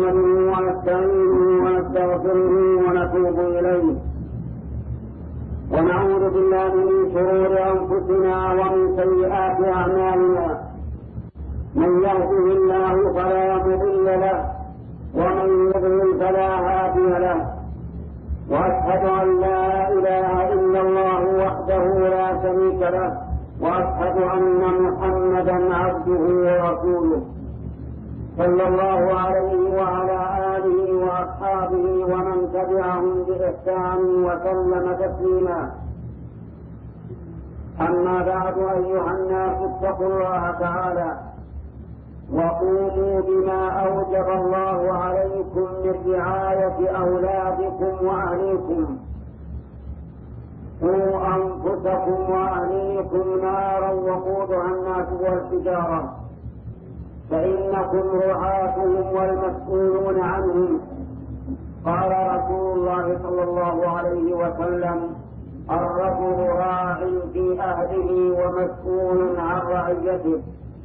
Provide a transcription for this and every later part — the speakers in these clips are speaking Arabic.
نحمده ونستعينه ونستغفره ونتوب إليه ونعوذ بالله من شرور أنفسنا ومن سيئات أعمالنا. من يهده الله فلا مضل له ومن يضلل فلا هادي له، وأشهد أن لا إله إلا الله وحده لا شريك له، وأشهد أن محمدا عبده ورسوله صلى الله عليه وعلى آله وأصحابه ومن تبعهم بإحسان وسلم تسليما. أما بعد، أيها الناس اتقوا الله تعالى وقوموا بما أوجب الله عليكم من رعاية أولادكم وأهليكم. قوا أنفسكم وأهليكم نارا وقودها الناس والحجارة، فإنكم رعاتهم والمسؤولون عنهم. قال رسول الله صلى الله عليه وسلم: الرجل راع في أهله ومسؤول عن رعيته.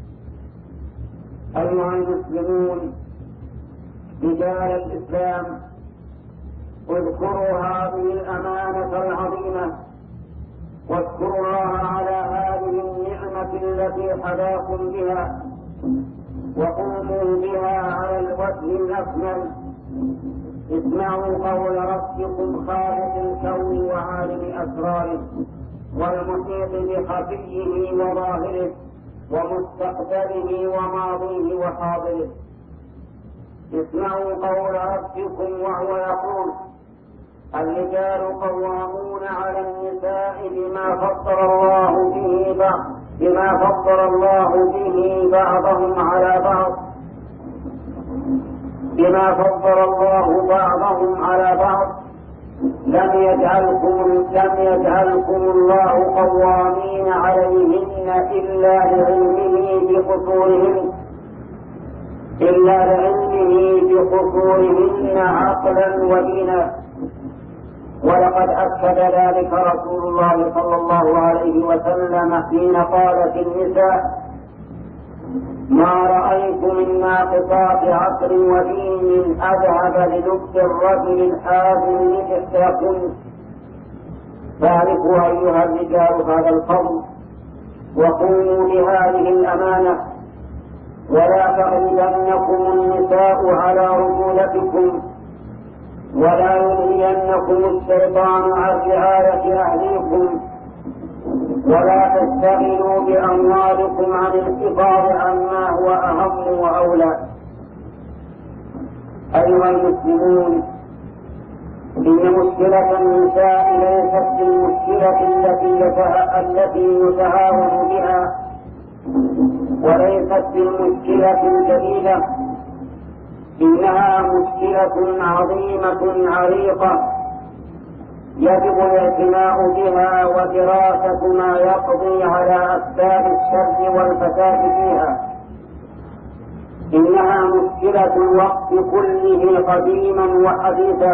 أيها المسلمون رجال الإسلام، اذكروا هذه الأمانة العظيمة، واذكروا الله على هذه النعمة التي حداكم بها، وقوموا بها على الوجه الأكمل. اسمعوا قول ربكم خالق الكون وعالم أسراره والمحيط بخفيه وظاهره ومستقبله وماضيه وحاضره. اسمعوا قول ربكم وهو يقول: الرجال قوامون على النساء بما فضل الله به بعضهم على بعض لم يجعلكم الله قوامين عليهن إلا لعلمه بقصورهن عقلا ودينا. ولقد أكد ذلك رسول الله صلى الله عليه وسلم حين قالت النساء: ما رأيت من ناقصات عقل ودين أذهب للبس الرجل الحازم لإحداكن. فاعرفوا أيها الرجال هذا الفضل، وقوموا بهذه الأمانة، ولا تغلبنكم النساء على رجولتكم، ولا يلهينكم الشيطان عن رعاية أهليكم، ولا تشتغلوا بأموالكم عن الحفاظ عما هو أهم وأولى. أيها المسلمون، إن مشكلة النساء ليست بالمشكلة التي يتهاون بها، وليست بالمشكلة الجديدة، إنها مشكلة عظيمة عريقة يجب الاعتناء بها ودراسة ما يقضي على أسباب الشر والفساد فيها. إنها مشكلة الوقت كله قديما وحديثا.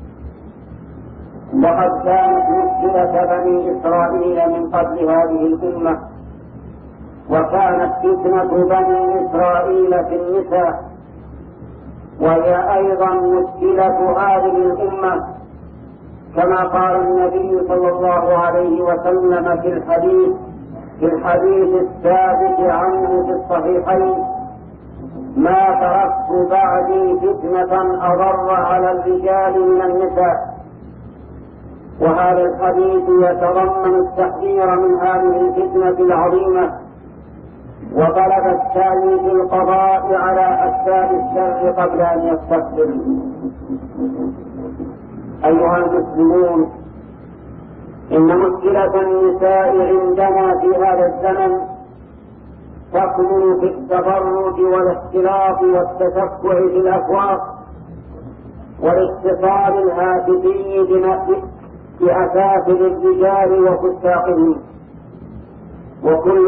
لقد كانت مشكلة بني إسرائيل من قبل هذه الأمة، وكانت فتنة بني إسرائيل في النساء، وهي أيضا مشكلة هذه الأمة، كما قال النبي صلى الله عليه وسلم في الحديث الثابت عنه في الصحيحين: ما تركت بعدي فتنة أضر على الرجال من النساء. وهذا الحديث يتضمن التحذير من هذه الفتنة العظيمة، وطلب السعي في القضاء على أسباب الشر قبل أن يستقبل. أيها المسلمون، إن مشكلة النساء عندنا في هذا الزمن تكمن في التبرج والاختلاط والتشفع في الأسواق والاتصال الهاتفي بأسافل الرجال وفساقهم، وكل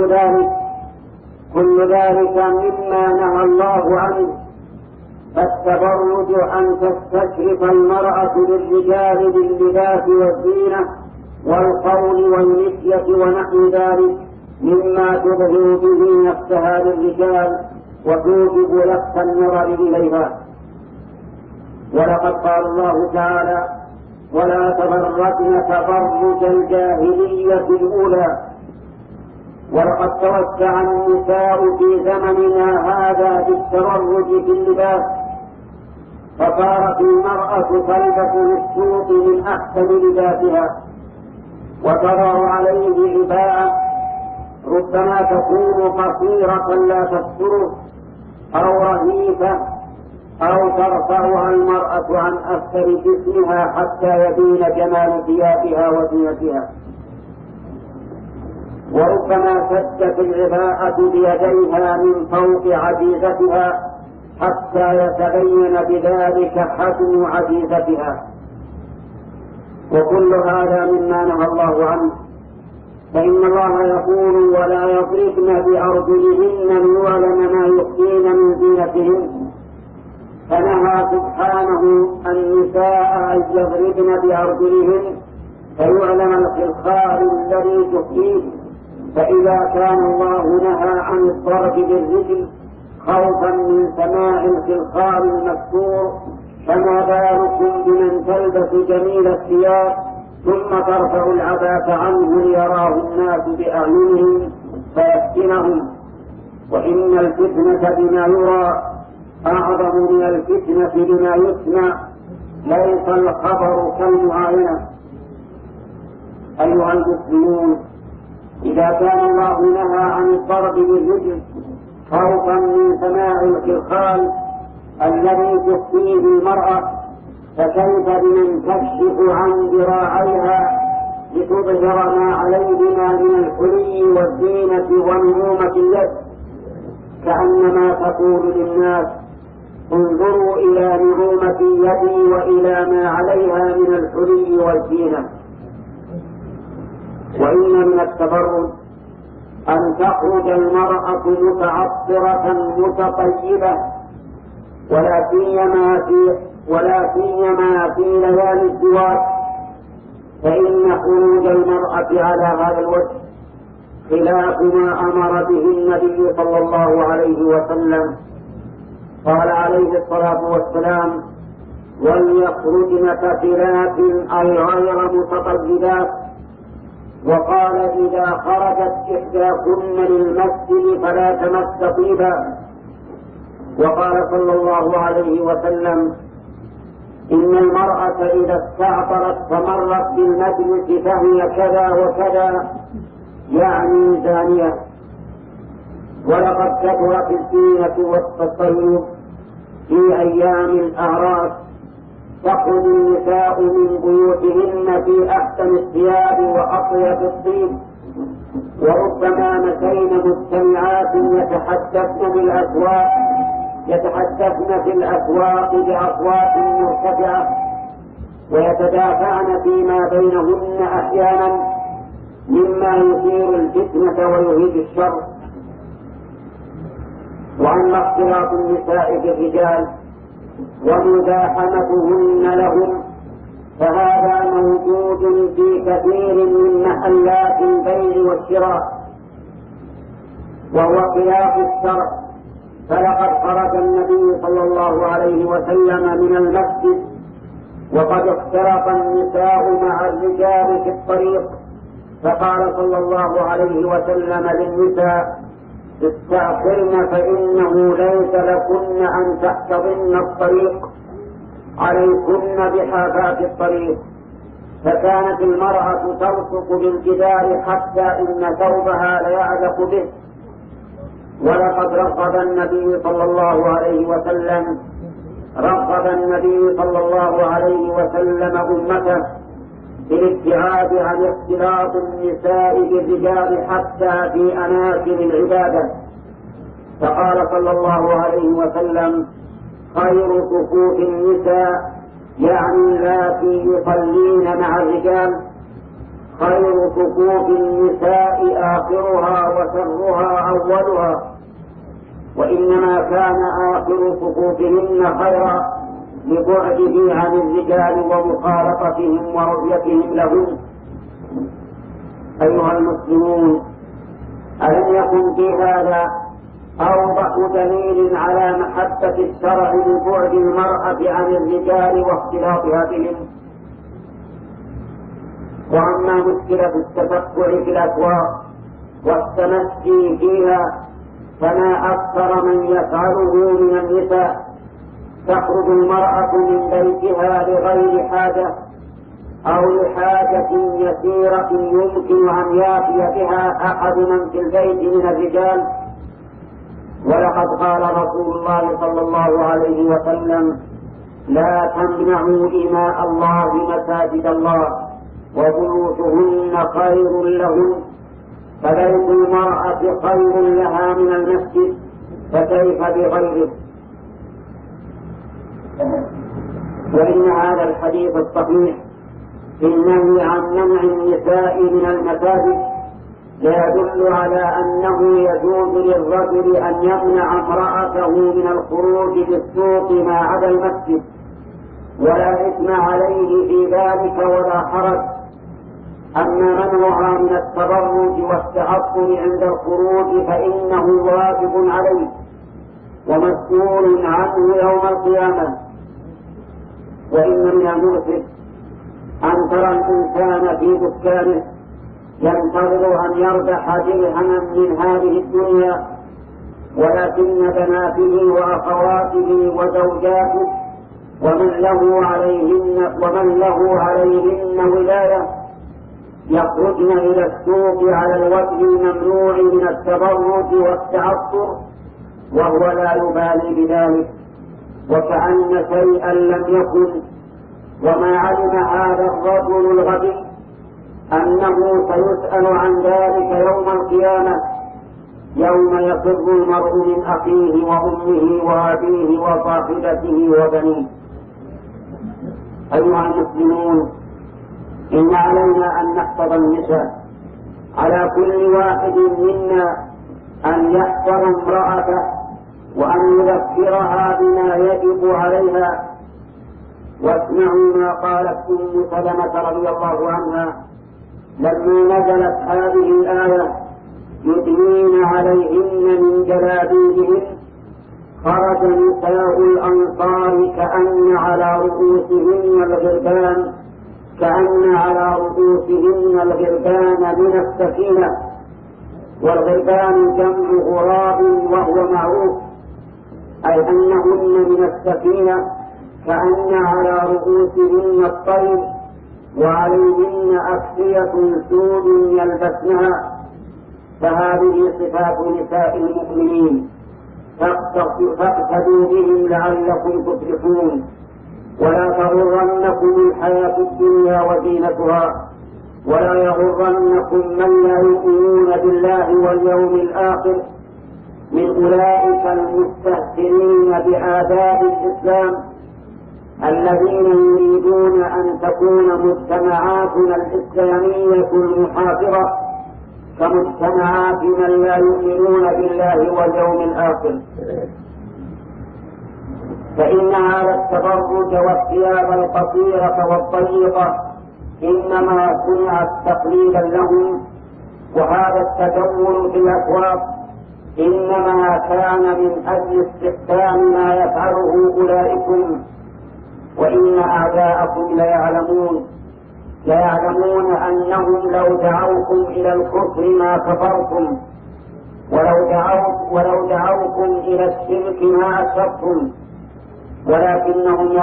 ذلك مما نهى الله عنه. فالتبرج أن تستشرف المرأة للرجال باللباس والزينة والقول والمشية ونحو ذلك مما تظهر به نفسها للرجال وتوجب لفت النظر إليها. ولقد قال الله تعالى: ولا تبرجن تبرج الجاهلية الأولى. ولقد توسع النساء في زمننا هذا بالتبرج في اللباس، فصارت المرأة تلبس للسوق من أحسن لباسها، وتضع عليه عباءة ربما تكون قصيرة لا تستره أو رهيفة، أو ترفعها المرأة عن أكثر جسمها حتى يبين جمال ثيابها وزينتها، وربما شدت العباءة بيديها من فوق عجيزتها حتى يتبين بذلك حجم عجيزتها، وكل هذا مما نهى الله عنه. فإن الله يقول: ولا يضربن بأرجلهن ليعلم ما يخفين من زينتهن، فنهى سبحانه النساء أن يضربن بأرجلهن فيعلم الخلخال الذي تخفيه. فإذا كان الله نهى عن الضرب بالرجل خوفا من سماع الخلخال المكسور، فما بالكم بمن تلبس جميل الثياب ثم ترفع العباءة عنه ليراه الناس بأعينهم فيفتنهم. وإن الفتنة بما يرى أعظم من الفتنة بما يسمع، ليس الخبر كالمعاينة. أيها المسلمون، إذا كان الله نهى عن الضرب بالرجل خوفا من سماع الخلخال الذي تخفيه المرأة، فكيف بمن تكشف عن ذراعيها لتظهر ما عليهما من الحلي والزينة ونعومة اليد، كأنما تقول للناس: انظروا إلى نعومة يدي وإلى ما عليها من الحلي والزينة. وإن من التبرج أن تخرج المرأة متعطرة متطيبة، ولا سيما في ليالي الزواج، فإن خروج المرأة على هذا الوجه خلاف ما أمر به النبي صلى الله عليه وسلم. قال عليه الصلاة والسلام: وليخرجن كفلات أي غير متطيبات. وقال: إذا خرجت إحداكن للمسجد فلا تمس طيبا. وقال صلى الله عليه وسلم: إن المرأة إذا استعطرت فمرت بالمجلس فهي كذا وكذا، يعني زانية. ولقد كثرت الزينة والتطيب في أيام الأعراس، تخرج النساء من بيوتهن في أحسن الثياب وأطيب الطيب، وربما نسين مجتمعات يتحدثن في الأسواق بأصوات مرتفعة، ويتدافعن فيما بينهن أحيانا مما يثير الفتنة ويهيج الشر. وأما اختلاط النساء بالرجال ومزاحمتهن لهم فهذا موجود في كثير من محلات البيع والشراء، وهو خلاف الشرع. فلقد خرج النبي صلى الله عليه وسلم من المسجد وقد اختلط النساء مع الرجال في الطريق، فقال صلى الله عليه وسلم للنساء: استأخرن فإنه ليس لكن أن تحتضن الطريق، عليكن بحافات الطريق. فكانت المرأة تلصق بالجدار حتى إن ثوبها ليعلق به. ولقد رغب النبي صلى الله عليه وسلم أمته في الابتعاد عن اختلاط النساء بالرجال حتى في أماكن العبادة، فقال صلى الله عليه وسلم: خير صفوف النساء، يعني اللاتي يصلين مع الرجال، خير صفوف النساء آخرها وشرها أولها. وإنما كان آخر صفوفهن خيرا لبعده عن الرجال ومخالطتهم ورؤيتهم لهم. أيها المسلمون، ألم يكن في هذا أوضح دليل على محبة الشرع لبعد المرأة عن الرجال واختلاطها بهم. وأما مشكلة التفقع في الأسواق والتمشي فيها فما أكثر من يفعله من النساء. تخرج المرأة من بيتها لغير حاجة أو لحاجة يسيرة يمكن أن يأتي بها أحد من في البيت من الرجال. ولقد قال رسول الله صلى الله عليه وسلم: لا تمنعوا إماء الله مساجد الله وبيوتهن خير لهن، فبيت المرأة خير لها من المسجد، فكيف بغيره؟ وإن هذا الحديث الصحيح في النهي عن منع النساء من المساجد لا يدل على أنه يجوز للرجل أن يمنع امرأته من الخروج للسوق ما عدا المسجد، ولا إثم عليه في ذلك ولا حرج. أما منعها من التبرج والتعطل عند الخروج فإنه واجب عليه ومسؤول عنه يوم القيامة. وإن من المؤسف أن ترى الإنسان في دكانه ينتظر أن يربح درهما من هذه الدنيا، ولكن بناته وأخواته وزوجاته ومن له عليهن ولاية يخرجن إلى السوق على الوجه الممنوع من التبرج والتعطر وهو لا يبالي بذلك وكأن شيئا لم يكن. وما علم هذا الرجل الغبي أنه سيسأل عن ذلك يوم القيامة، يوم يفر المرء من أخيه وأمه وأبيه وصاحبته وبنيه. أيها المسلمون، إن علينا أن نحفظ النساء. على كل واحد منا أن يحفظ امرأته وأن يذكرها بما يجب عليها. واسمعوا ما قالت أم سلمة رضي الله عنها لما نزلت هذه الآية: يدنين عليهن من جلابيبهن خرج نساء الأنصار كأن على رؤوسهن الغربان من السكينة. والغربان جمع غراب وهو معروف، أي أنهن من السكينة كأن على رؤوسهن الطير وعليهن أكسية سود يلبسنها. فهذه صفات نساء المؤمنين، فاقتدوا بهم لعلكم تفلحون. ولا تغرنكم الحياة الدنيا وزينتها، ولا يغرنكم من لا يؤمنون بالله واليوم الآخر من أولئك المستهترين بآداب الإسلام الذين يريدون أن تكون مجتمعاتنا الإسلامية المحافظة كمجتمعات من لا يؤمنون بالله واليوم الآخر. فإن هذا التبرج والثياب القصيرة والضيقة إنما صنعت تقليدا لهم، وهذا التجول في الأسواق إنما كان من أجل استحسان ما يفعله أولئكم. وإن أعداءكم ليعلمون أنهم لو دعوكم إلى الكفر ما كفرتم، ولو دعوكم إلى الشرك ما أشركتم، ولكنهم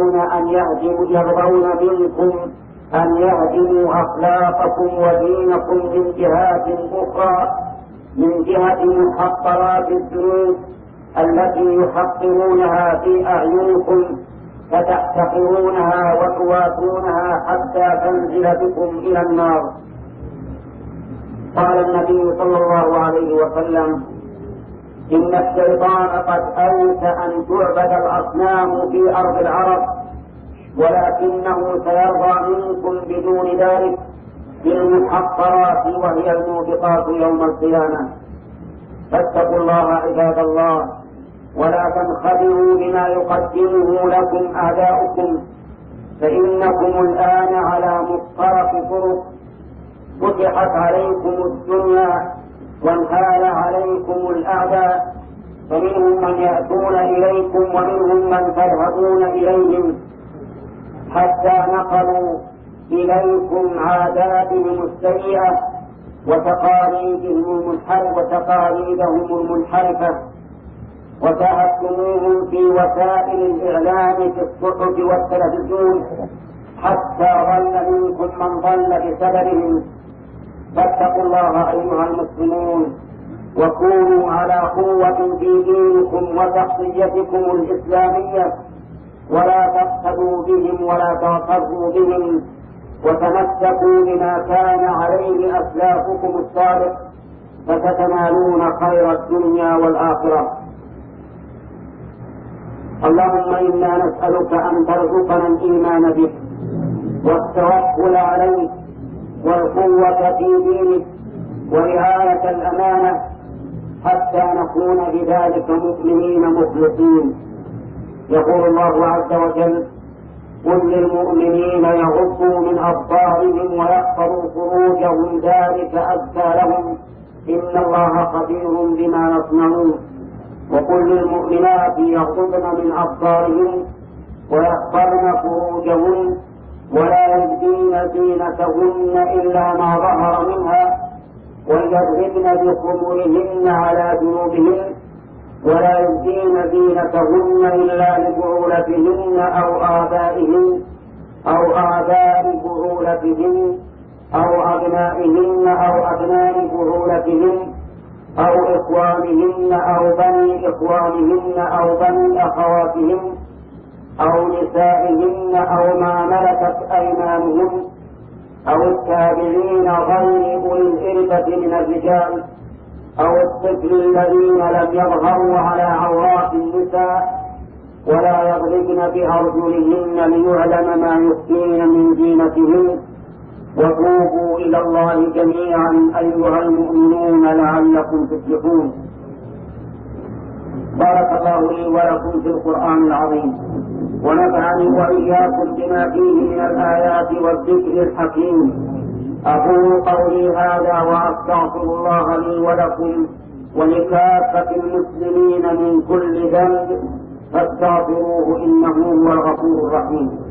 يرضون منكم أن يهدموا أخلاقكم ودينكم من جهات أخرى، من جهة محقرات الذنوب التي يحقرونها في أعينكم فتحتقرونها وتواتونها حتى تنزل بكم إلى النار. قال النبي صلى الله عليه وسلم: إن الشيطان قد أوت أن تعبد الأصنام في أرض العرب، ولكنه سيرضى منكم بدون ذلك بالمحقرات وهي الموبقات يوم القيامة. فاتقوا الله عباد الله، ولا تنخدعوا بما يقدمه لكم أعداؤكم، فإنكم الآن على مفترق طرق، فتحت عليكم الدنيا وانهال عليكم الأعداء، فمنهم من يأتون إليكم ومنهم من تذهبون إليهم، حتى نقلوا إليكم عاداتهم السيئة وتقاليدهم المنحرفة، وشاهدتموهم في وسائل الإعلام في الصحف والتلفزيون، حتى ضل منكم من ضل بسببهم. فاتقوا الله أيها المسلمون، وكونوا على قوة في دينكم وشخصيتكم الإسلامية، ولا تقتدوا بهم ولا تغتروا بهم، وتمسكوا بما كان عليه أسلافكم الصالح، فستنالون خير الدنيا والآخرة. اللهم إنا نسألك أن ترزقنا الإيمان بك والتوكل عليك والقوة في دينك ورعاية الأمانة، حتى نكون بذلك مؤمنين مخلصين. يقول الله عز وجل: قل للمؤمنين يغضوا من أبصارهم ويحفظوا فروجهم ذلك أزكى لهم إن الله خبير بما يصنعون. وقل للمؤمنات يغضضن من أبصارهن ويحفظن فروجهن ولا يبدين زينتهن إلا ما ظهر منها وليضربن بخمرهن على جنوبهن ولا يبدين زينتهن إلا لبعولتهن أو آبائهن أو آباء بعولتهن أو أبنائهن أو أبناء بعولتهن أو إخوانهن أو بني إخوانهن أو بني أخواتهن أو نسائهن أو ما ملكت أيمانهن أو التابعين غير أولي الإربة من الرجال أو الطفل الذين لم يظهروا على عورات النساء ولا يضربن بأرجلهن ليعلم ما يخفين من زينتهن. وتوبوا إلى الله جميعا أيها المؤمنون لعلكم تفلحون. بارك الله لي ولكم في القرآن العظيم، ونفعني وإياكم بما فيه من الآيات والذكر الحكيم. أقول قولي هذا وأستغفر الله لي ولكم ولكافة المسلمين من كل ذنب، فاستغفروه إنه هو الغفور الرحيم.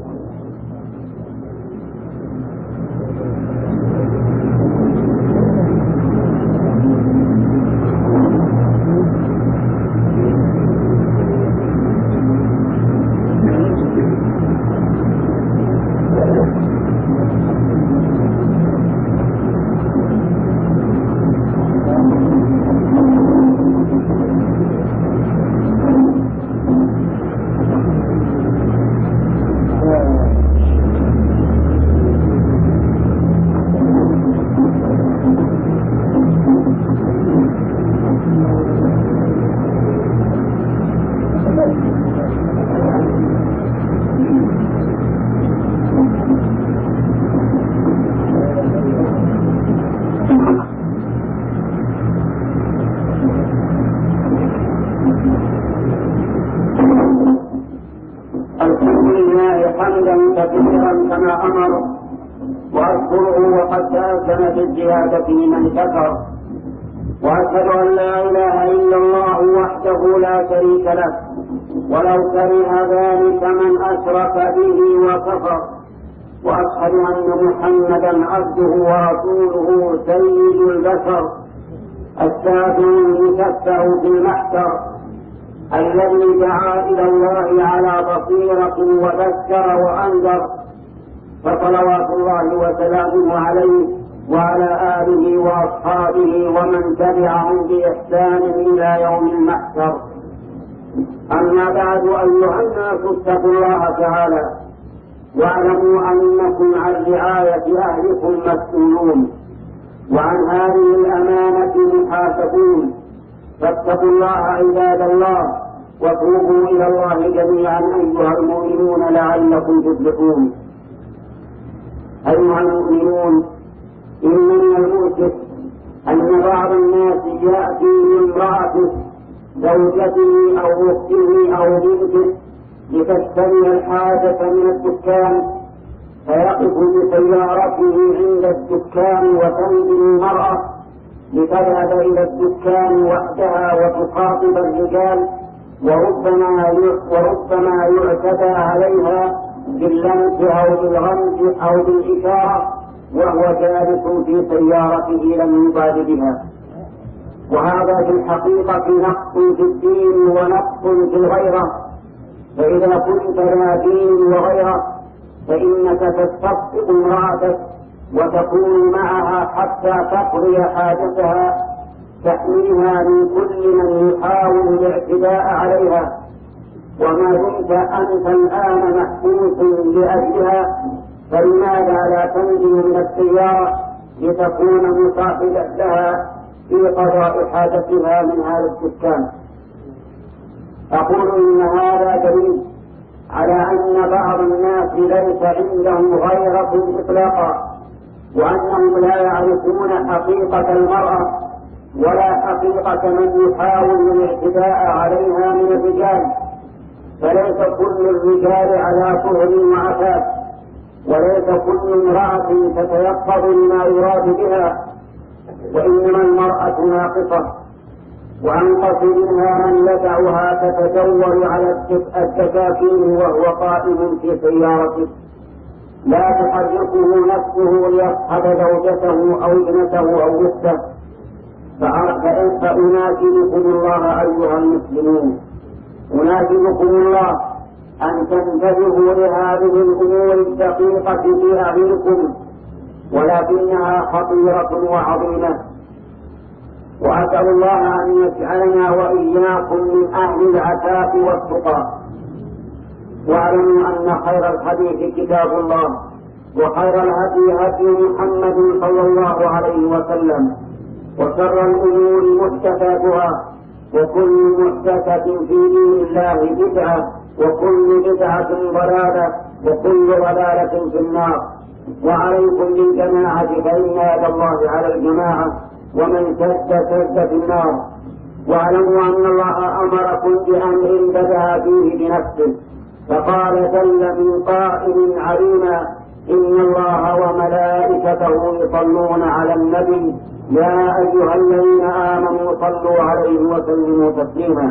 كما أمر وأذكره وقد تأذن بالزيادة من ذكر، وأشهد أن لا إله إلا الله وحده لا شريك له ولو كره ذلك من أشرك به وكفر، وأشهد أن محمدا عبده ورسوله سيد البشر الشافع المشفع في المحشر الذي دعا إلى الله على بصيرة وذكر وأنذر، فصلوات الله وسلامه عليه وعلى آله وأصحابه ومن تبعهم بإحسان إلى يوم المحشر. أما بعد، أيها الناس اتقوا الله تعالى واعلموا أنكم عن رعاية أهلكم مسؤولون وعن هذه الأمانة محاسبون، فاتقوا الله عباد الله وتوبوا إلى الله جميعا أيها المؤمنون لعلكم تفلحون. أيها المؤمنون، إن من المؤسف أن بعض الناس يأتي لامرأته زوجته أو أخته أو بنته لتشتري الحاجة من الدكان، فيقف بسيارته عند الدكان وتنزل المرأة لتذهب إلى الدكان وحدها وتخاطب الرجال، وربما يعتدى عليها باللمس أو بالغمز أو بالإشارة وهو جالس في سيارته لم يبال بها. وهذا في الحقيقة نقص في الدين ونقص في الغيرة. فإذا كنت لا دين وغيرة فإنك تستبقي امرأتك وتكون معها حتى تقضي حاجتها، تحميها من كل من يحاول الاعتداء عليها. وما دمت أنت الآن محبوس لأجلها فلماذا لا تنزل من السيارة لتكون مصاحبا لها في قضاء حاجتها من هذا الدكان؟ أقول إن هذا دليل على أن بعض الناس ليس عندهم غيرة إطلاقا، وأنهم لا يعرفون حقيقة المرأة ولا حقيقة من يحاول الاعتداء عليها من الرجال. فليس كل الرجال على طهر وعفاف، وليس كل امرأة تتيقظ لما يراد بها، وإنما المرأة ناقصة، وأنقص منها من يدعها تتجول على الدكاكين وهو قائم في سيارته لا تحركه نفسه ليصحب زوجته أو ابنته أو بنته. فأناشدكم الله أيها المسلمون، أناشدكم الله أن تنتبهوا لهذه الأمور الدقيقة في أعينكم، ولكنها خطيرة وعظيمة. وأسأل الله أن يجعلنا وإياكم من أهل العفاف والتقى. واعلموا أن خير الحديث كتاب الله، وخير الهدي هدي محمد صلى الله عليه وسلم، وشر الأمور محدثاتها، وكل محدثة في دين الله بدعة، وكل بدعة ضلالة، وكل ضلالة في النار. وعليكم بالجماعة فإن يد الله على الجماعة، ومن شد في النار. واعلموا أن الله أمركم بأمر بدأ فيه بنفسه، فقال جل من قائل عليما: إن الله وملائكته يصلون على النبي يا أيها الذين آمنوا صلوا عليه وسلموا تسليما.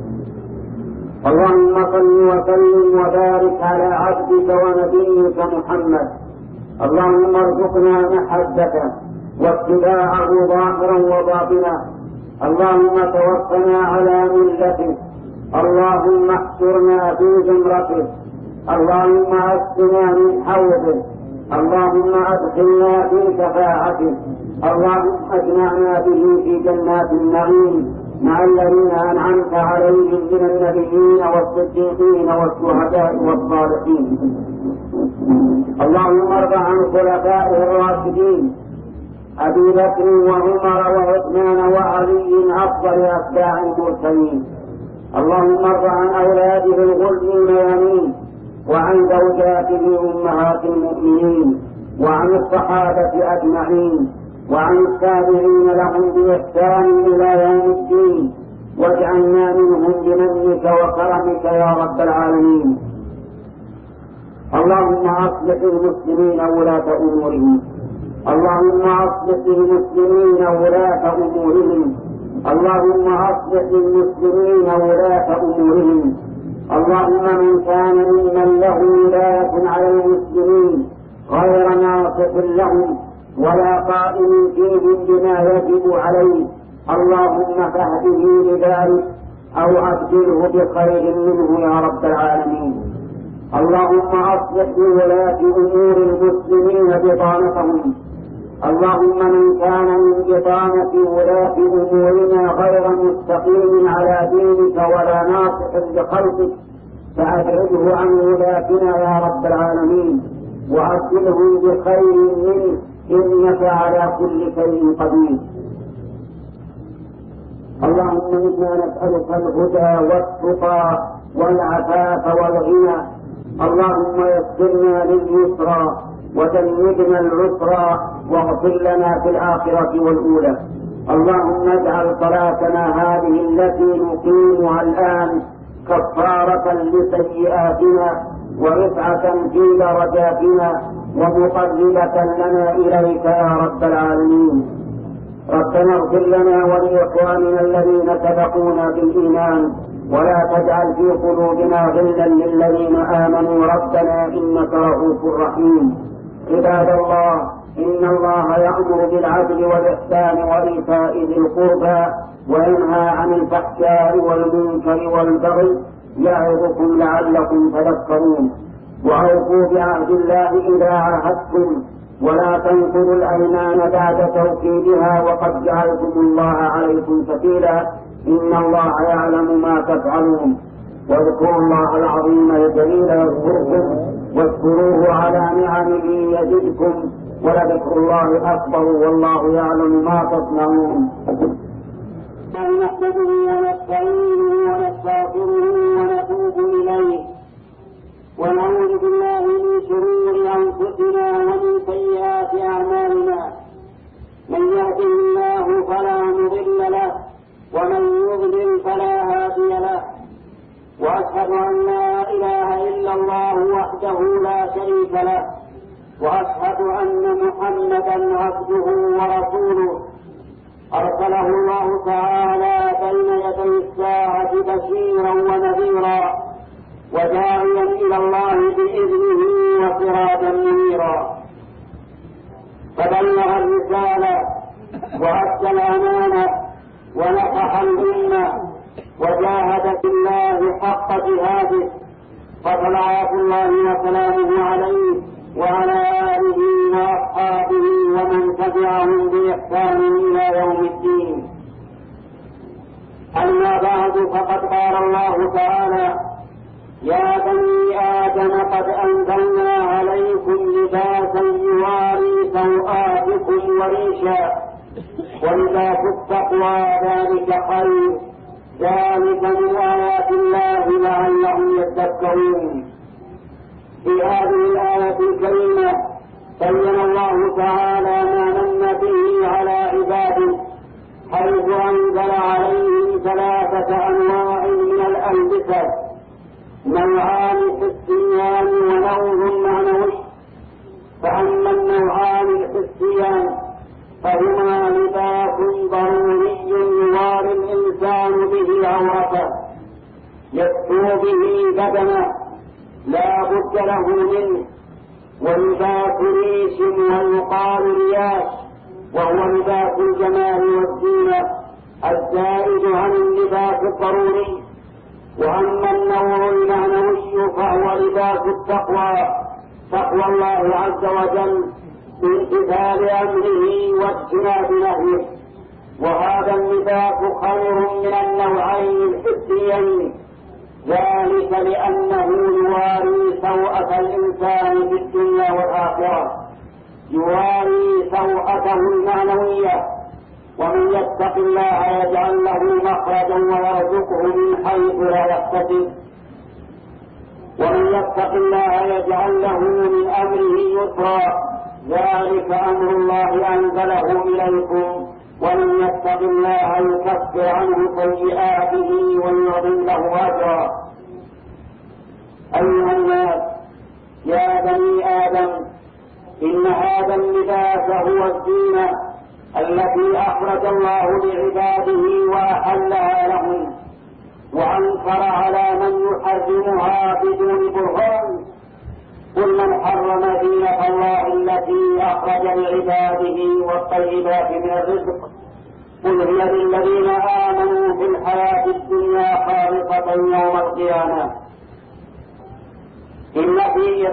اللهم صل وسلم وبارك على عبدك ونبيك محمد. اللهم ارزقنا محبته واتباعه ظاهرا وباطنا. اللهم توفنا على ملته. اللهم احشرنا في زمرته. اللهم اسقنا من حوضه. اللهم ادخلنا في شفاعته. اللهم اجمعنا به في جنات النعيم مع الذين انعمت عليهم من النبيين والصديقين والشهداء والصالحين. اللهم ارض عن خلفائه الراشدين أبي بكر وعمر وعثمان وعلي أفضل أتباع المرسلين. اللهم ارض عن أولاده الغر الميامين، وعن زوجاته أمهات المؤمنين، وعن الصحابة أجمعين، وعن التابعين لهم بإحسان إلى يوم الدين، واجعلنا منهم بمنك وكرمك يا رب العالمين. اللهم أصلح المسلمين ولاة أمورهم. اللهم أصلح المسلمين ولاة أمورهم. اللهم أصلح المسلمين ولاة أمورهم. اللهم من كان ممن له ولاية على المسلمين غير ناصح لهم ولا قائم فيهم بما يجب عليه، اللهم فاهده لذلك أو أبدله بخير منه يا رب العالمين. اللهم أصلح لولاة أمور المسلمين بطانتهم. اللهم من كان من بطانة ولاة أمورنا غير مستقيم على دينك ولا ناصح لخلقك فأبعده عن ولاتنا يا رب العالمين، وأبدله بخير منه إنك على كل شيء قدير. اللهم إنا نسألك الهدى والتقى والعفاف والغنى. اللهم يسرنا لليسرى وجنبنا العسرى، واغفر لنا في الآخرة والأولى. اللهم اجعل صلاتنا هذه التي نقيمها الآن كفارة لسيئاتنا ورفعة في درجاتنا ومقربة لنا إليك يا رب العالمين. ربنا اغفر لنا ولإخواننا الذين سبقونا بالإيمان ولا تجعل في قلوبنا غلا للذين آمنوا ربنا إنك رؤوف رحيم. عباد الله، إن الله يأمر بالعدل والإحسان وإيتاء ذي القربى وينهى عن الفحشاء والمنكر والبغي يعظكم لعلكم تذكرون. وأوفوا بعهد الله إذا عاهدتم ولا تنقضوا الأيمان بعد توكيدها وقد جعلتم الله عليكم كفيلا إن الله يعلم ما تفعلون. واذكروا الله العظيم الجليل يذكركم واذكروه على نعمه يزدكم ولذكر الله أكبر والله يعلم ما تصنعون. نحمده ونستعينه ونستغفره ونتوب إليه ونعوذ بالله من شرور أنفسنا ومن سيئات أعمالنا. من يهده الله فلا مضل له ومن يضلل فلا هادي له. وأشهد أن لا إله إلا الله وحده لا شريك له وأشهد أن محمدا عبده ورسوله أرسله الله تعالى بين يدي الساعة بشيرا ونذيرا وداعيا إلى الله بإذنه وسراجا منيرا. فبلغ الرسالة وأدى الأمانة ونصح الأمة وجاهد في الله حق جهاده فصلوات الله وسلامه عليه وعلى آله وأصحابه ومن تبعهم بإحسان إلى يوم الدين. أما بعد، فقد قال الله تعالى: يا بني آدم قد أنزلنا عليكم لباسا يواري سوآتكم وريشا ولباس التقوى ذلك خير ذلك من آيات الله لعلهم يذكرون. في هذه الآية الكريمة بين الله تعالى ما من به على عباده حيث أنزل عليهم 3 أنواع من الألبسة: نوعان حسيان ونوع معنوي. فأما النوعان الحسيان فهما لباس ضروري يواري الإنسان به عورته يستر به بدنه لا بد له منه، ولباس ريش ويقال رياش وهو لباس الجمال والزينة الزائد عن اللباس الضروري. وأما النوع المعنوي فهو لباس التقوى، تقوى الله عز وجل بامتثال أمره واجتناب نهيه. وهذا اللباس خير من النوعين الحسيين، ذلك لأنه يواري سوءة الإنسان في الدنيا والآخرة، يواري سوءته المعنوية. ومن يتق الله يجعل له مخرجا ويرزقه من حيث لا يحتسب، ومن يتق الله يجعل له من أمره يسرا، ذلك أمر الله أنزله إليكم، ومن يتق الله يكفر عنه سيئاته ويعظم له أجرا. أيها الناس، يا بني آدم، إن هذا اللباس هو الزينة التي أخرج الله لعباده وأحلها لهم، وأنكر على من يحرمها بدون برهان. قل من حرم زينة الله التي أخرج لعباده والطيبات من الرزق قل هي للذين آمنوا في الحياة الدنيا خالصة يوم القيامة. إن في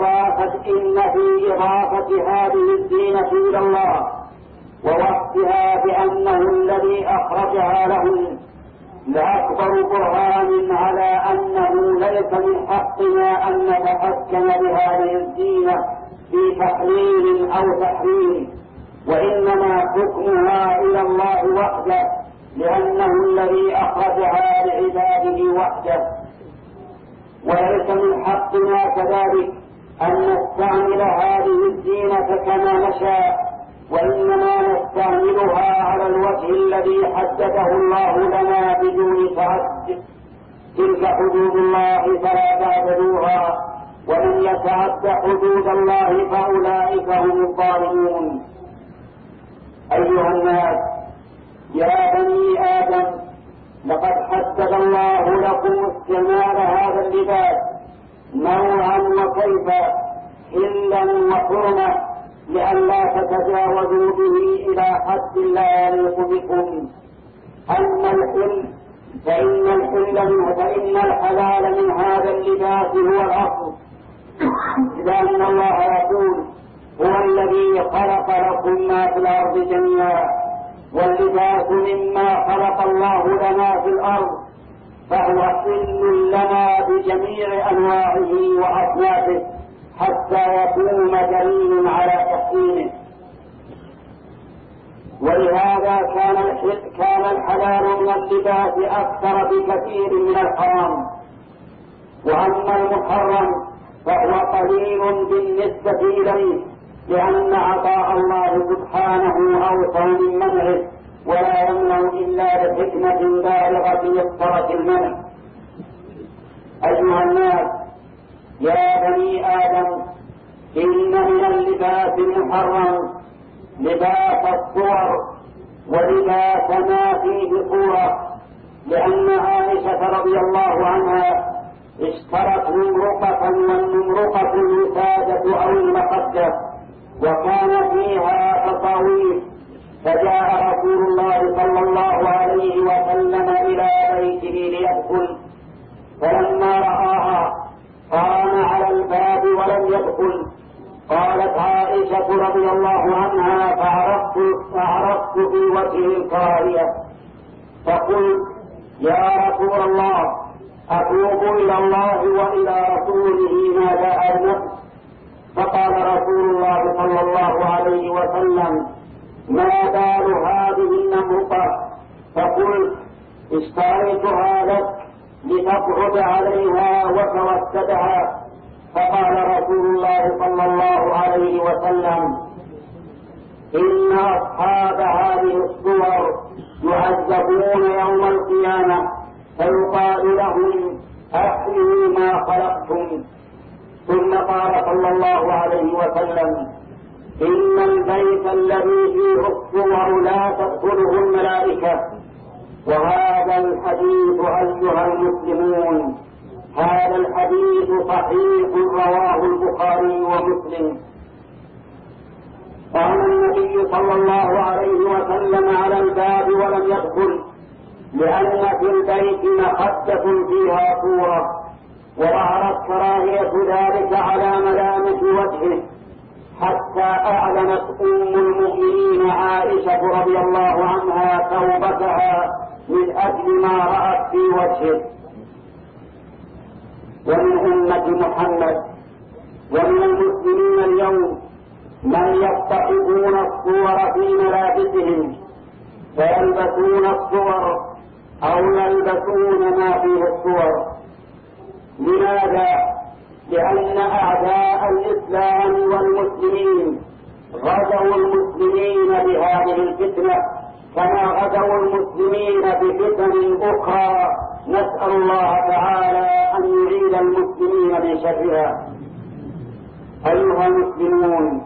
إضافة هذه الزينة إلى الله ووصفها بأنه الذي أخرجها لهم لأكبر برهان على أنه ليس من حقنا أن نتحكم بهذه الزينة في تحليل أو تحريم، وإنما حكمها إلى الله وحده، لأنه الذي أخرجها لعباده وحده. وليس من حقنا كذلك أن نستعمل هذه الزينة كما نشاء، وإنما نستعملها على الوجه الذي حدده الله لنا بدون تعد. تلك حدود الله فلا تعتدوها، ومن يتعد حدود الله فأولئك هم الظالمون. أيها الناس، يا بني آدم لقد حدد الله لكم استعمال هذا اللباس نوعا وكيفا حلا وحرمة لئلا تتجاوزوا به إلى حد لا يليق بكم. أما الحل فإن الحلال من هذا اللباس هو الأصل، لأن الله يقول هو الذي خلق لكم ما في الأرض جميعا، واللباس مما خلق الله لنا في الأرض، فهو حل لنا بجميع أنواعه وأصنافه حتى يكون دليل على تحسينه. ولهذا كان الحلال من اللباس أكثر بكثير من الحرام، وأما المحرم فهو قليل بالنسبة إليه، لأن عطاء الله سبحانه أوسع من منعه، ولا يمنع إلا لحكمة بالغة اقتضت المنع. أيها الناس، يا بني آدم، إن من اللباس المحرم لباس الصور ولباس ما فيه صورة، لأن عائشة رضي الله عنها اشترت نمرقة، والنمرقة الوسادة أو المخدة، وكان فيها تصاوير، فجاء رسول الله صلى الله عليه وسلم إلى بيته ليدخل، فلما رآها قام على الباب ولم يدخل. قالت عائشة رضي الله عنها فعرفت في وجهه الكراهية، فقلت يا رسول الله أتوب إلى الله وإلى رسوله ماذا أذنب؟ فقال رسول الله صلى الله عليه وسلم ما بال هذه النمرقة؟ فقلت اشتريتها لك لتقعد عليها وتوسدها. فقال رسول الله صلى الله عليه وسلم إن أصحاب هذه الصور يعذبون يوم القيامة، فيقال لهم أحيوا ما خلقتم. ثم قال صلى الله عليه وسلم إن البيت الذي فيه الصور لا تدخله الملائكة. وهذا الحديث أيها المسلمون، هذا الحديث صحيح رواه البخاري ومسلم. قام النبي صلى الله عليه وسلم على الباب ولم يدخل، لأن في البيت مخدة فيها صورة، وظهرت كراهية ذلك على ملامح وجهه، حتى أعلنت أم المؤمنين عائشة رضي الله عنها توبتها من أجل ما رأت في وجهه. ومن أمة محمد ومن المسلمين اليوم من يتخذون الصور في ملابسهم، فيلبسون الصور أو يلبسون ما فيه الصور. لماذا؟ لأن أعداء الإسلام والمسلمين غزوا المسلمين بهذه الفتنة، كما غزوا المسلمين بفتن أخرى، نسأل الله تعالى أن يعيد المسلمين من شرها. أيها المسلمون،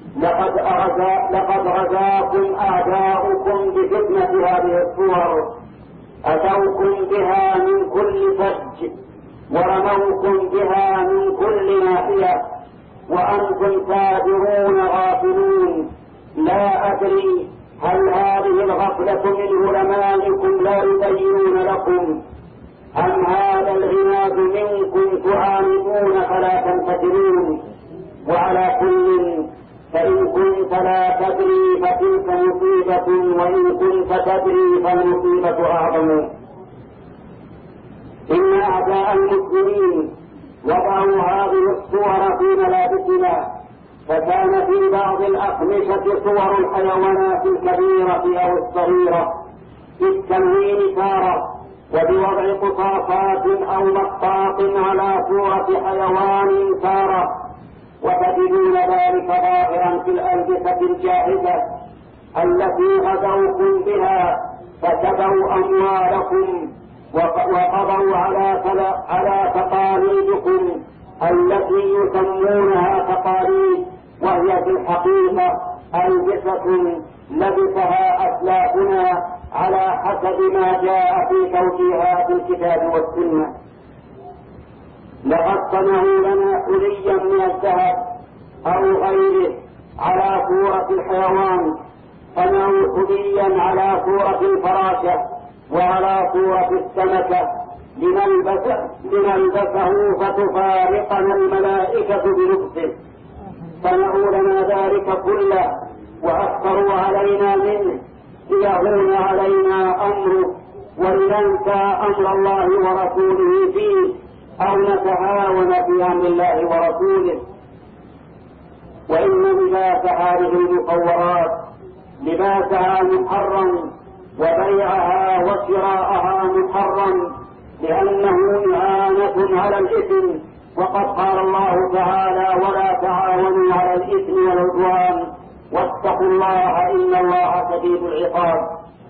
لقد غزاكم أعداؤكم بفتنة هذه الصور، أتوكم بها من كل فج، ورموكم بها من كل ناحية، وأنتم سادرون غافلون. لا أدري هل هذه الغفلة من علمائكم لا يبينون لكم، أم هذا العناد منكم تعاندون فلا تنفتلون. وعلى كل، فإن كنت لا تدري فتلك مصيبة، وإن كنت تدري فالمصيبة أعظم. إن أعداء المسلمين وضعوا هذه الصور في ملابسنا، فكان في بعض الأقمشة صور الحيوانات الكبيرة أو الصغيرة بالتلوين تارة، وبوضع قصاصات أو مقاط على صورة حيوان تارة، وتجدون ذلك ظاهرا في الألبسة الجاهزة التي غزوكم بها، فسبوا أموالكم وقضوا على تقاليدكم التي يسمونها تقاليد، وهي في الحقيقة ألبسة لبسها أسلافنا على حسب ما جاء في توجيهات الكتاب والسنة. لقد صنعوا لنا حليا من الذهب أو غيره على صورة الحيوان، صنعوا حليا على صورة الفراشة وعلى صورة السمكة لنلبسه فتفارقنا الملائكة بلبسه. صنعوا لنا ذلك كله وأكثروا علينا منه ليهون علينا أمره ولننسى أمر الله ورسوله فيه أو نتهاون في أمر الله ورسوله. وإن لباس هذه المصورات لباسها محرم وبيعها وشراءها محرم لأنه إعانة على الإثم، وقد قال الله تعالى: ولا تعاونوا على الإثم والعدوان واتقوا الله إن الله شديد العقاب.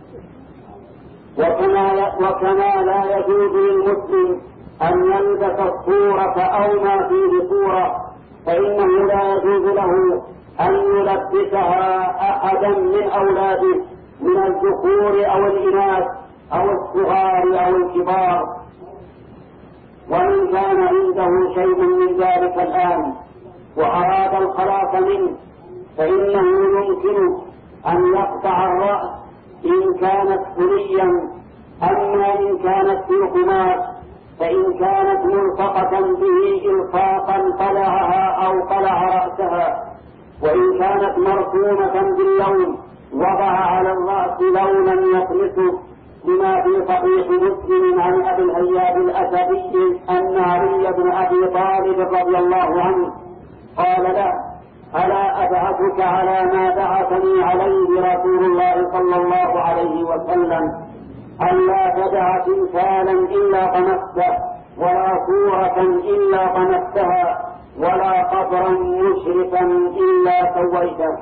وكما لا يجوز للمسلم أن يلبس الصورة أو ما فيه صورة، فإنه لا يجوز له أن يلبسها أحدا من أولاده من الذكور أو الإناث أو الصغار أو الكبار. ومن كان عنده شيء من ذلك الآن وأراد الخلاص منه فإنه يمكن أن يقطع الرأس إن كانت حليا، أما إن كانت في قماش فإن كانت ملصقة به إلصاقا قلعها أو قلع رأسها، وإن كانت مرسومة باللون وضع على الرأس لونا يطمسه، لما في صحيح مسلم عن أبي الهياب الأسدي أن علي بن أبي طالب رضي الله عنه قال له: ألا أبعثك على ما بعثني عليه رسول الله صلى الله عليه وسلم، ألا تدع تمثالا إلا طمسته ولا صورة إلا طمستها ولا قبرا مشرفا إلا سويته.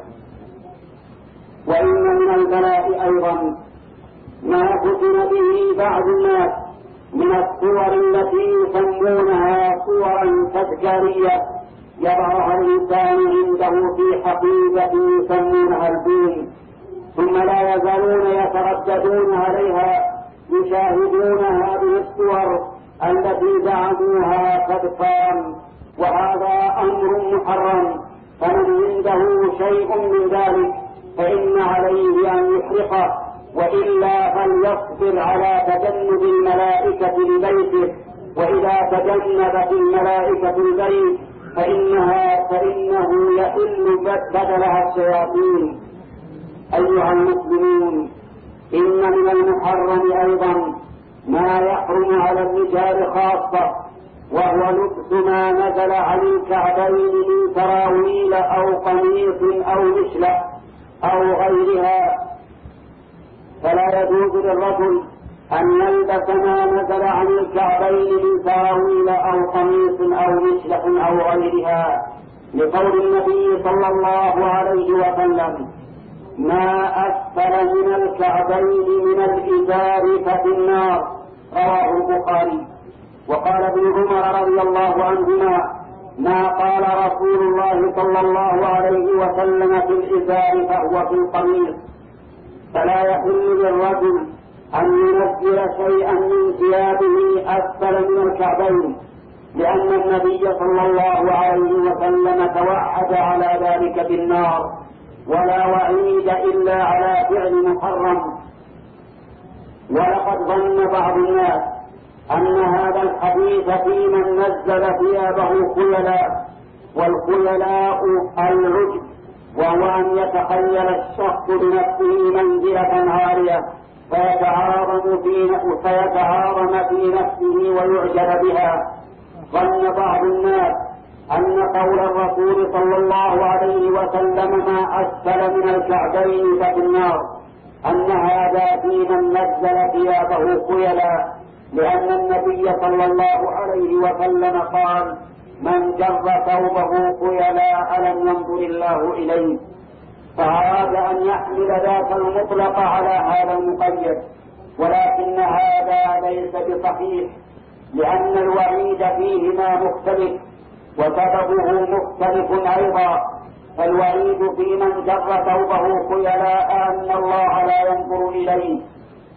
وإن من البلاء أيضا ما فتن به بعض الناس من الصور التي يسمونها صورا تذكارية يضعها الإنسان عنده في حقيبة يسمونها البين، ثم لا يزالون يترددون عليها يشاهدون هذه الصور التي زعموها قد قام، وهذا أمر محرم. فمن عنده شيء من ذلك فإن عليه أن يحرقه، وإلا فليصبر على تجنب الملائكة لبيته، وإذا تجنبت الملائكة البيت فإنه يحل بدلها الشياطين. أيها المسلمون، إن من المحرم أيضا ما يحرم على الرجال خاصة، وهو لبس ما نزل عن الكعبين من سراويل أو قميص أو مشلة أو غيرها، فلا يجوز للرجل أن يلبس ما نزل عن الكعبين من سراويل أو قميص أو مشلة أو غيرها، لقول النبي صلى الله عليه وسلم: ما أسفل من الكعبين من الإزار ففي النار، رواه البخاري. وقال ابن عمر رضي الله عنهما: ما قال رسول الله صلى الله عليه وسلم في الإزار فهو في القميص. فلا يحل للرجل أن ينزل شيئا من ثيابه أسفل من الكعبين، لأن النبي صلى الله عليه وسلم توعد على ذلك بالنار، ولا وعيد إلا على فعل محرم. ولقد ظن بعض الناس أن هذا الحديث في من نزل ثيابه خيلاء، والخيلاء العجب، وهو أن يتخيل الشخص بنفسه منزلة عالية فيتعاظم في نفسه ويعجب بها. ظن بعض الناس أن قول الرسول صلى الله عليه وسلم ما أسفل من الكعبين ففي النار أن هذا في من نزل ثيابه خيلا، لأن النبي صلى الله عليه وسلم قال: من جر ثوبه خيلاء لم ينظر الله إليه. فأراد أن يحمل ذاك المطلق على هذا المقيد، ولكن هذا ليس بصحيح، لأن الوعيد فيهما مختلف وسببه مختلف أيضا. فالوعيد في من جر ثوبه خيلاء أن الله لا ينظر إليه،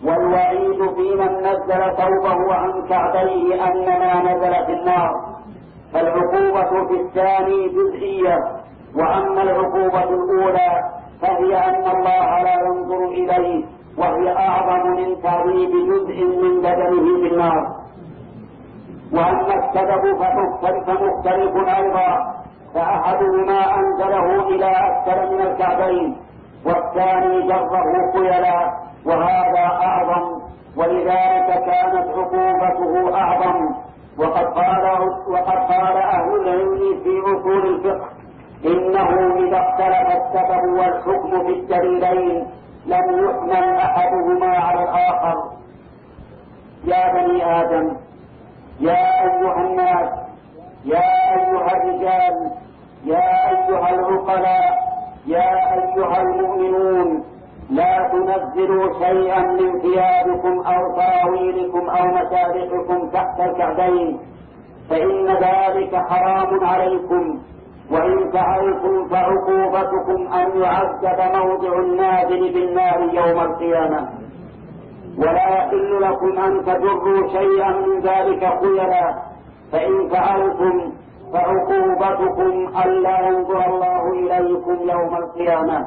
والوعيد في من نزل ثوبه عن كعبيه أنما نزل في النار. فالعقوبة في الثاني جزئية، وأما العقوبة الأولى فهي أن الله لا ينظر إليه، وهي أعظم من تعذيب جزء من بدنه في النار. وأما السبب فمختلف أيضا، فأحدهما أنزله إلى أسفل من الكعبين، والثاني جره خيلا، وهذا أعظم، ولذلك كانت عقوبته أعظم. وقد قال أهل العلم في أصول الفقه إنه إذا اختلف السبب والحكم في الدليلين لم يحمل أحدهما على الآخر. يا بني آدم، يا أيها الناس، يا أيها الرجال، يا أيها العقلاء، يا أيها المؤمنون، لا تنزلوا شيئا من ثيابكم أو سراويلكم أو مسارحكم تحت الكعبين، فإن ذلك حرام عليكم، وإن فعلتم فعقوبتكم أن يعذب موضع النازل بالنار يوم القيامة. ولا يحل لكم أن تجروا شيئا من ذلك خيلا، فإن فعلتم فعقوبتكم ألا ينظر الله إليكم يوم القيامة.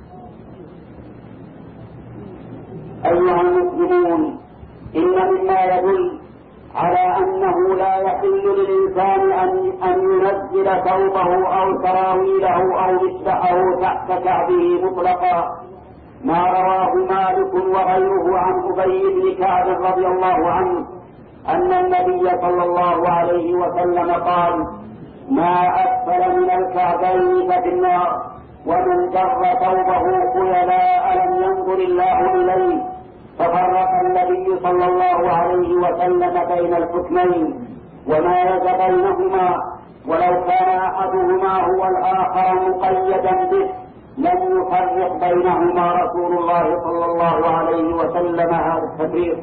أيها المسلمون، إن مما يدل على أنه لا يحل للإنسان أن ينزل ثوبه أو سراويله أو يشبعه تحت كعبه مطلقا ما رواه مالك وغيره عن أبي بن كعب رضي الله عنه أن النبي صلى الله عليه وسلم قال: ما أسفل من الكعبين ففي النار، ومن جر ثوبه خيلاء لم ينظر الله إليه. ففرق النبي صلى الله عليه وسلم بين الحكمين ومايز بينهما، ولو كان أحدهما هو الآخر مقيدا به لم يفرق بينهما رسول الله صلى الله عليه وسلم هذا التفريق.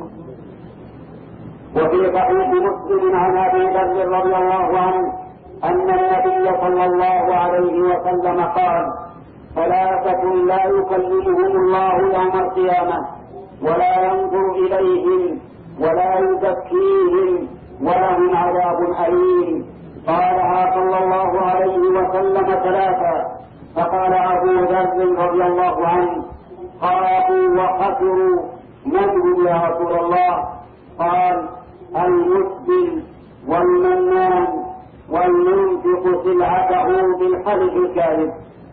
وفي صحيح مسلم عن أبي ذر رضي الله عنه أن النبي صلى الله عليه وسلم قال: ثلاثة لا يكلمهم الله يوم القيامة ولا ينظر إليهم ولا يزكيهم ولهم عذاب أليم. قالها صلى الله عليه وسلم ثلاثة. فقال أبو ذر رضي الله عنه: خافوا وخسروا، من هم يا رسول الله؟ قال: المسبل والمنان والمنفق سلعته بالحلف الكاذب.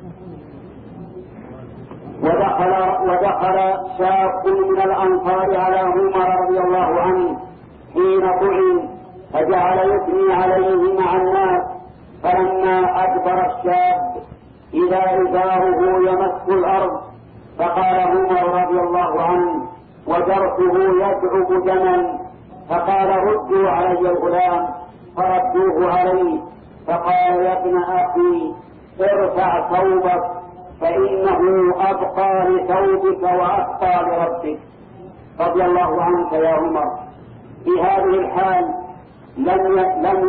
ودخل شاب من الأنصار على عمر رضي الله عنه حين طعن، فجعل يثني عليه مع الناس، فلما أدبر الشاب إذا إزاره يمس الأرض، فقال عمر رضي الله عنه وجرحه يدعب دما، فقال: ردوا علي الغلام، فردوه عليه، فقال: يا ابن أخي ارفع ثوبك فإنه أبقى لثوبك وأبقى لربك. رضي الله عنك يا عمر. في هذه الحال لم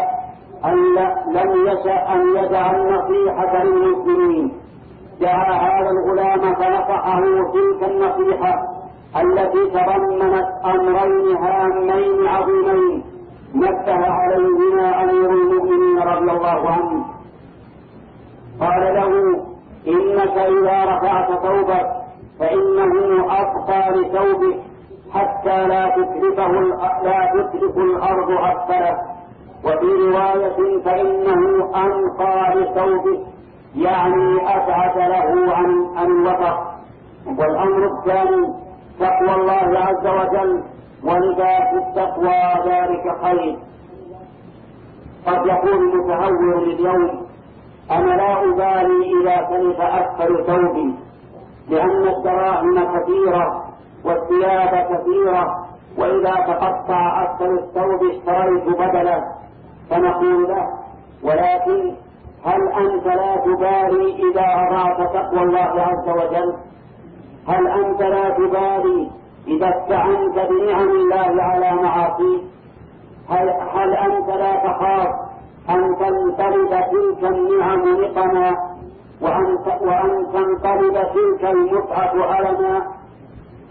يشأ أن يدع النصيحة للمسلمين، دعا هذا الغلام فنصحه تلك النصيحة التي تضمنت أمرين هامين عظيمين نبه عليهما أمير المؤمنين رضي الله عنه. قال له: إنك إذا رفعت ثوبك فإنه أبقى لثوبك حتى لا تترك الأرض أسفله، وفي رواية فإنه أنقى لثوبك، يعني أبعد له عن الوسط. والأمر الثاني تقوى الله عز وجل، ولذا في التقوى ذلك خير. قد يقول المتهور اليوم: أنا لا أبالي إذا كلف أسفل ثوبي، لأن الدراهم كثيرة والثياب كثيرة، وإذا تقطع أسفل الثوب اشتريت بدلا. فنقول له: ولكن هل أنت لا تبالي إذا أضعت تقوى الله عز وجل؟ هل أنت لا تبالي إذا استعنت بنعم الله على معاصيه؟ هل أنت لا تخاف أن تنقلب تلك النعم نقما وأن تنقلب تلك المتعة ألما؟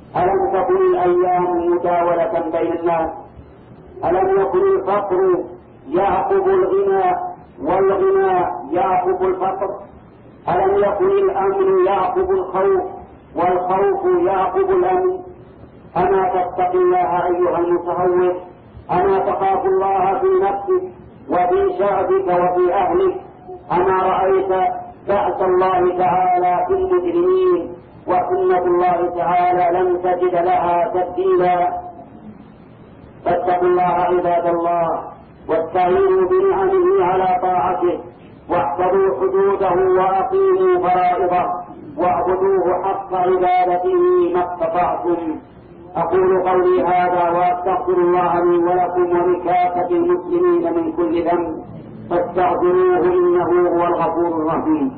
ألم تكن الأيام مداولة بين الناس؟ ألم يكن الفقر يعقب الغنى والغنى يعقب الفقر؟ ألم يكن الأمن يعقب الخوف والخوف يعقب الأمن؟ أما تتقي الله أيها المتهور؟ أما تخاف الله في نفسك وفي شعبك وفي أهلك؟ أما رأيت بأس الله تعالى في المجرمين وسنة الله تعالى لم تجد لها تبديلا؟ فاتقوا الله عباد الله واستعينوا بنعمه على طاعته واحفظوا حدوده وأقيموا فرائضه واعبدوه حق عبادته ما استطعتم. أقول قولي هذا وأستغفر الله لي ولكم ولكافة المسلمين من كل ذنب فاستغفروه إنه هو الغفور الرحيم.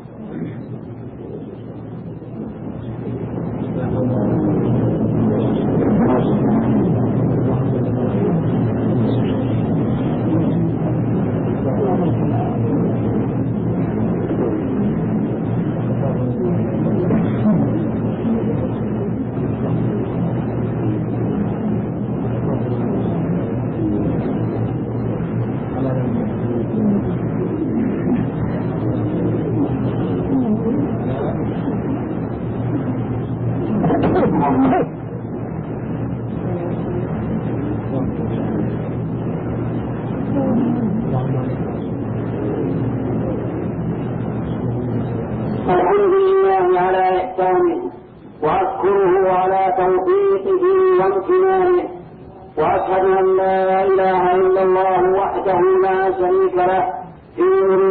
الحمد لله على إحسانه وأشكره على توفيقه وامتنانه وأشهد أن لا إله إلا الله وحده لا شريك له في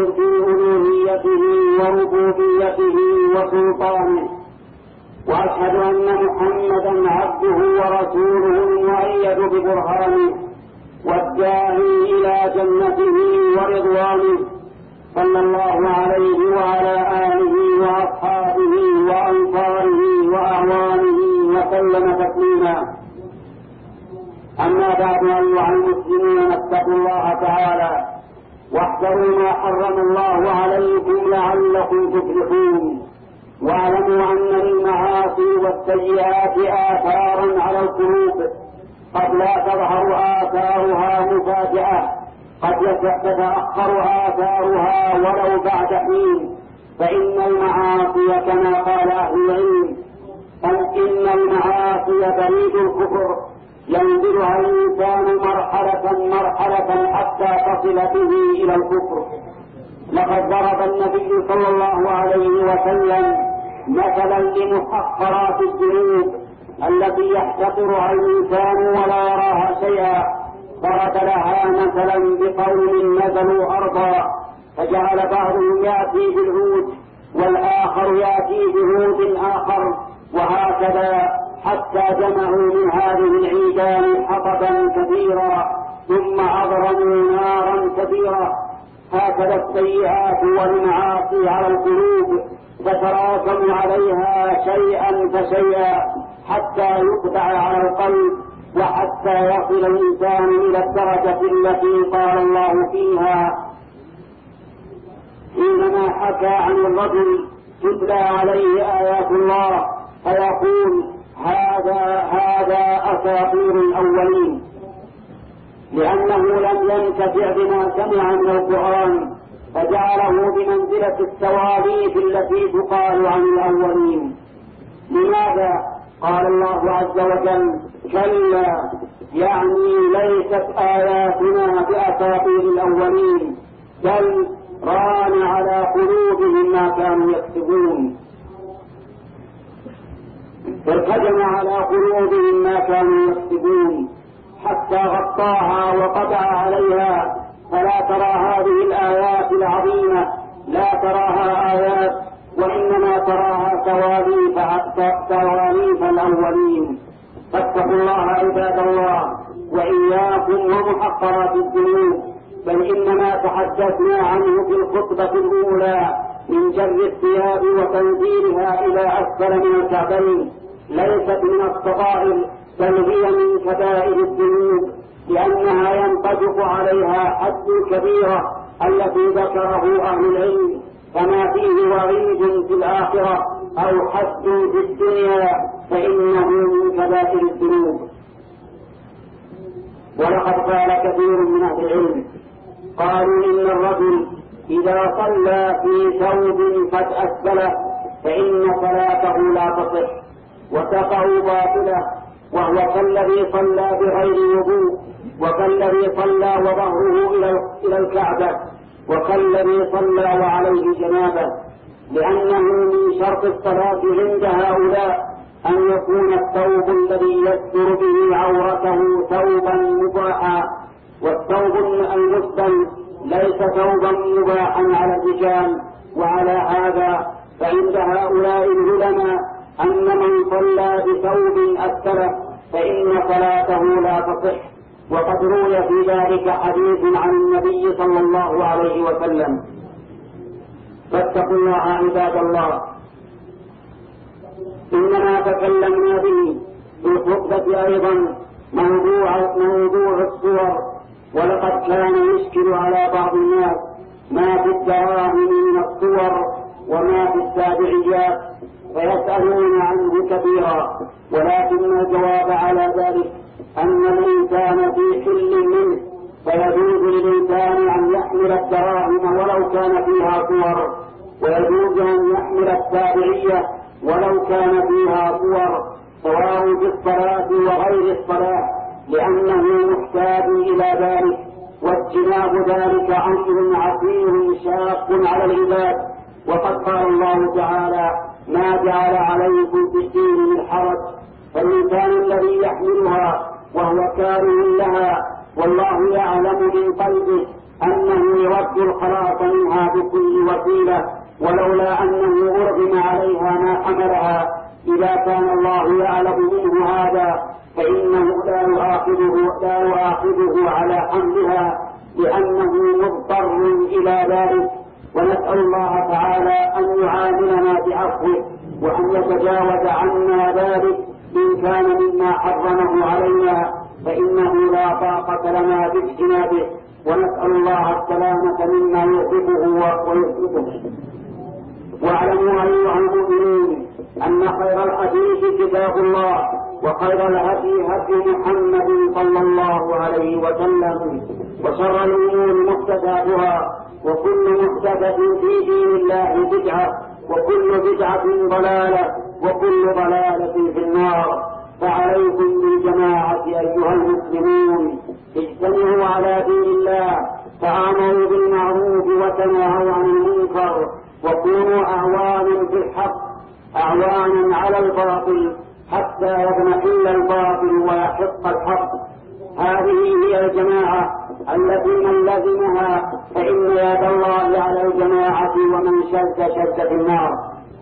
ألوهيته وربوبيته وسلطانه وأشهد أن محمدا عبده ورسوله المؤيد ببرهانه والداعي إلى جنته ورضوانه صلى الله عليه وعلى آله وأصحابه وأنصاره وأعوانه وسلم تسليما. أما بعد أيها المسلمون اتقوا الله تعالى واحذروا ما حرم الله عليكم لعلكم تفلحون واعلموا أن للمعاصي والسيئات آثارا على القلوب قد لا تظهر آثارها مفاجأة قد تتأخر آثارها ولو بعد حين فإن المعاصي كما قال أهل العلم إن المعاصي بريد الكفر ينزلها الإنسان مرحلة حتى تصل به إلى الكفر. لقد ضرب النبي صلى الله عليه وسلم مثلا لمحقرات الذنوب التي يحتقرها الإنسان ولا يراها شيئا، ضرب لها مثلا بقوم نزلوا أرضا فجعل بعضهم يأتي بالعود والآخر يأتي بعود آخر وهكذا حتى جمعوا من هذه العيدان حطبا كثيرا ثم أضرموا نارا كبيرة. هكذا السيئات والمعاصي على القلوب تتراكم عليها شيئا فشيئا حتى يقطع على القلب وحتى يصل الإنسان إلى الدرجة التي قال الله فيها حينما حكى عن الرجل تتلى عليه آيات الله فيقول هذا أساطير الأولين، لأنه لم ينتفع بما سمع من القرآن فجعله بمنزلة التواريخ التي تقال عن الأولين. لماذا؟ قال الله عز وجل كلا يعني ليست آياتنا بأساطير الأولين بل ران على قلوبهم ما كانوا يكسبون، فارتجم على قلوبهم ما كانوا يكسبون حتى غطاها وقطع عليها، فلا ترى هذه الآيات العظيمة لا تراها آيات وإنما تراها تواليف الأولين. فاتقوا الله عباد الله وإياكم ومحقرات الذنوب، بل إنما تحدثنا عنه في الخطبة الأولى من جر الثياب وتنزيلها إلى أسفل من الكعبين، ليست من الصغائر بل هي من كبائر الذنوب، لأنها ينطبق عليها حد الكبيرة التي ذكره أهل العلم، كما فيه وعيد في الآخرة أو حد في الدنيا فإنه من كبائر الذنوب. ولقد قال كثير من أهل العلم قالوا إن الرجل إذا صلى في ثوب قد أسفله فإن صلاته لا تصح وتقع باطلة، وهو كالذي صلى بغير وضوء، وكالذي صلى وظهره إلى الكعبة، وكالذي صلى وعليه جنابة، لأنه من شرط الصلاة عند هؤلاء أن يكون الثوب الذي يستر به عورته ثوبا مباحا، والثوب المسبل ليس ثوبا مباحا على الرجال. وعلى هذا فعند هؤلاء العلماء أن من صلى بثوب أسفله فإن صلاته لا تصح، وقد روي في ذلك حديث عن النبي صلى الله عليه وسلم. فاتقوا الله عباد الله. إنما تكلمنا به في الخطبة أيضا موضوع الصور، ولقد كان يشكل على بعض الناس ما في الدراهم من الصور وما في التابعيات فيسألون عنه كثيرا، ولكن الجواب على ذلك أن الإنسان في حل منه، فيجوز للإنسان أن يحمل الدراهم ولو كان فيها صور، ويجوز أن يحمل التابعية ولو كان فيها صور، سواء في الصلاة وغير الصلاة، لأنه محتاج إلى ذلك، واجتناب ذلك أمر عسير شاق على العباد. وقد قال الله تعالى: ما جعل عليكم في الدين من حرج، فالإنسان الذي يحملها وهو كاره لها والله يعلم من قلبه أنه يرد الخلاص منها بكل وسيلة، ولولا أنه أرغم عليها ما حملها. إذا كان الله يعلم منه هذا فإنه لا يؤاخذه على حملها، لأنه مضطر إلى ذلك. ونسأل الله تعالى أن يعاملنا بعفوه وأن يتجاوز عنا ذلك إن كان مما حرمه علينا، فإنه لا طاقة لنا باجتنابه، ونسأل الله السلامة مما يغضبه ويغضبه. واعلموا أيها المؤمنون أن خير الحديث كتاب الله، وخير الهدي هدي محمد صلى الله عليه وسلم، وشر الأمور محدثاتها، وكل محدثة في دين الله بدعة، وكل بدعة ضلالة، وكل ضلالة في النار. فعليكم بالجماعة أيها المسلمون، اجتمعوا على دين الله، تعاملوا بالمعروف وتناهوا عن المنكر، وكونوا أعوانا في الحق، أعوانا على الباطل حتى يضمحل الباطل ويحق الحق. هذه هي الجماعة التي من لزمها فإن يد الله على الجماعة، ومن شد في النار.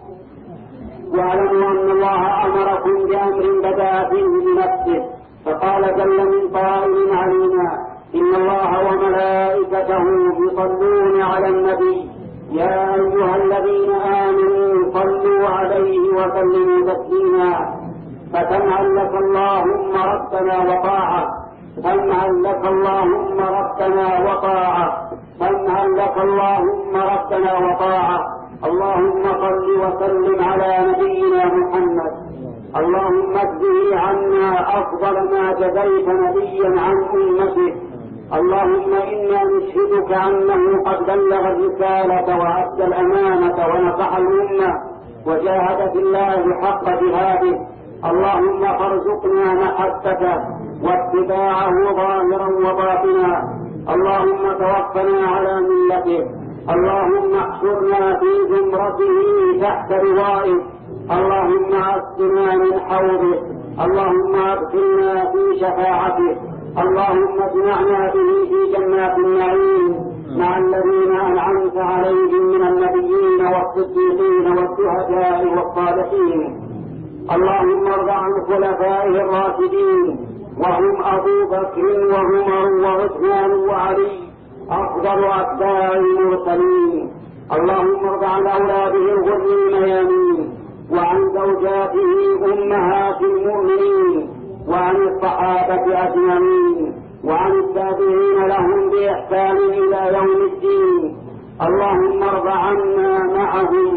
واعلموا أن الله أمركم بأمر بدأ فيه بنفسه، فقال جل من قائل علينا: إن الله وملائكته يصلون على النبي يا أيها الذين آمنوا صلوا عليه وسلموا تسليما. فسمعا لك اللهم ربنا وطاعة، سمعا لك اللهم ربنا وطاعة، سمعا لك اللهم ربنا وطاعة. اللهم صل وسلم على نبينا محمد، اللهم اجزه عنا أفضل ما جزيت نبيا عن أمته. اللهم إنا نشهدك أنه قد بلغ الرسالة وأدى الأمانة ونصح الأمة وجاهد في الله حق جهاده. اللهم فارزقنا محبته واتباعه ظاهرا وباطنا. اللهم توفنا على ملته. اللهم احشرنا في زمرته تحت لوائه. اللهم اسقنا من حوضه. اللهم ادخلنا في شفاعته. اللهم اجمعنا به في جنات النعيم مع الذين أنعمت عليهم من النبيين والصديقين والشهداء والصالحين. اللهم ارض عن خلفائه الراشدين، وهم أبو بكر وعمر وعثمان وعلي أفضل أتباع المرسلين. اللهم ارض عن أولاده الغر الميامين، وعن زوجاته أمهات المؤمنين، وعن الصحابة أجمعين، وعن التابعين لهم بإحسان إلى يوم الدين. اللهم ارض عنا معهم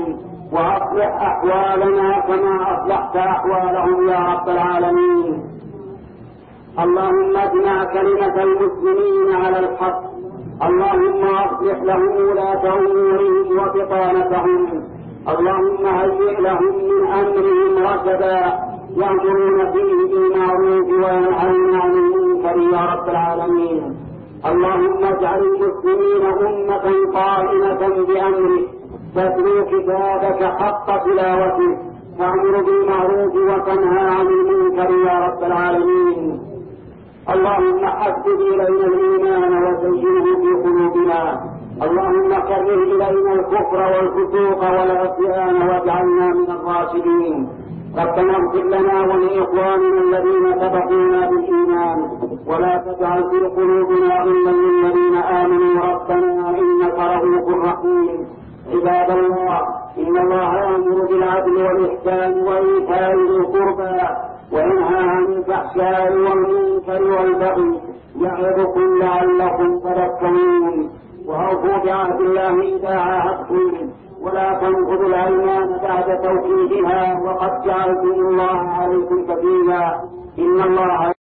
وأصلح أحوالنا كما أصلحت أحوالهم يا رب العالمين. اللهم اجمع كلمة المسلمين على الحق. اللهم أصلح لهم ولاة أمورهم وبطانتهم. اللهم هيئ لهم من أمرهم رشدا يأمرون فيه بالمعروف وينهون عن المنكر يا رب العالمين. اللهم اجعل المسلمين أمة قائمة بأمرك تتلو كتابك حق تلاوته تأمر بالمعروف وتنهى عن المنكر يا رب العالمين. اللهم حبب إلينا الإيمان وزينه في قلوبنا. اللهم كره إلينا الكفر والفسوق والعصيان واجعلنا من الراشدين. ربنا اغفر لنا ولإخواننا الذين سبقونا بالإيمان ولا تجعل في قلوبنا غلا للذين آمنوا ربنا إنك رؤوف رحيم. عباد الله، إن الله يأمر بالعدل والإحسان وإيتاء ذي القربى وينهى عن الفحشاء والمنكر والبغي يعظكم لعلكم تذكرون. وأوفوا بعهد الله إذا عاهدتم ولا تنقضوا الأيمان بعد توكيدها وقد جعلتم الله عليكم كفيلا. إن الله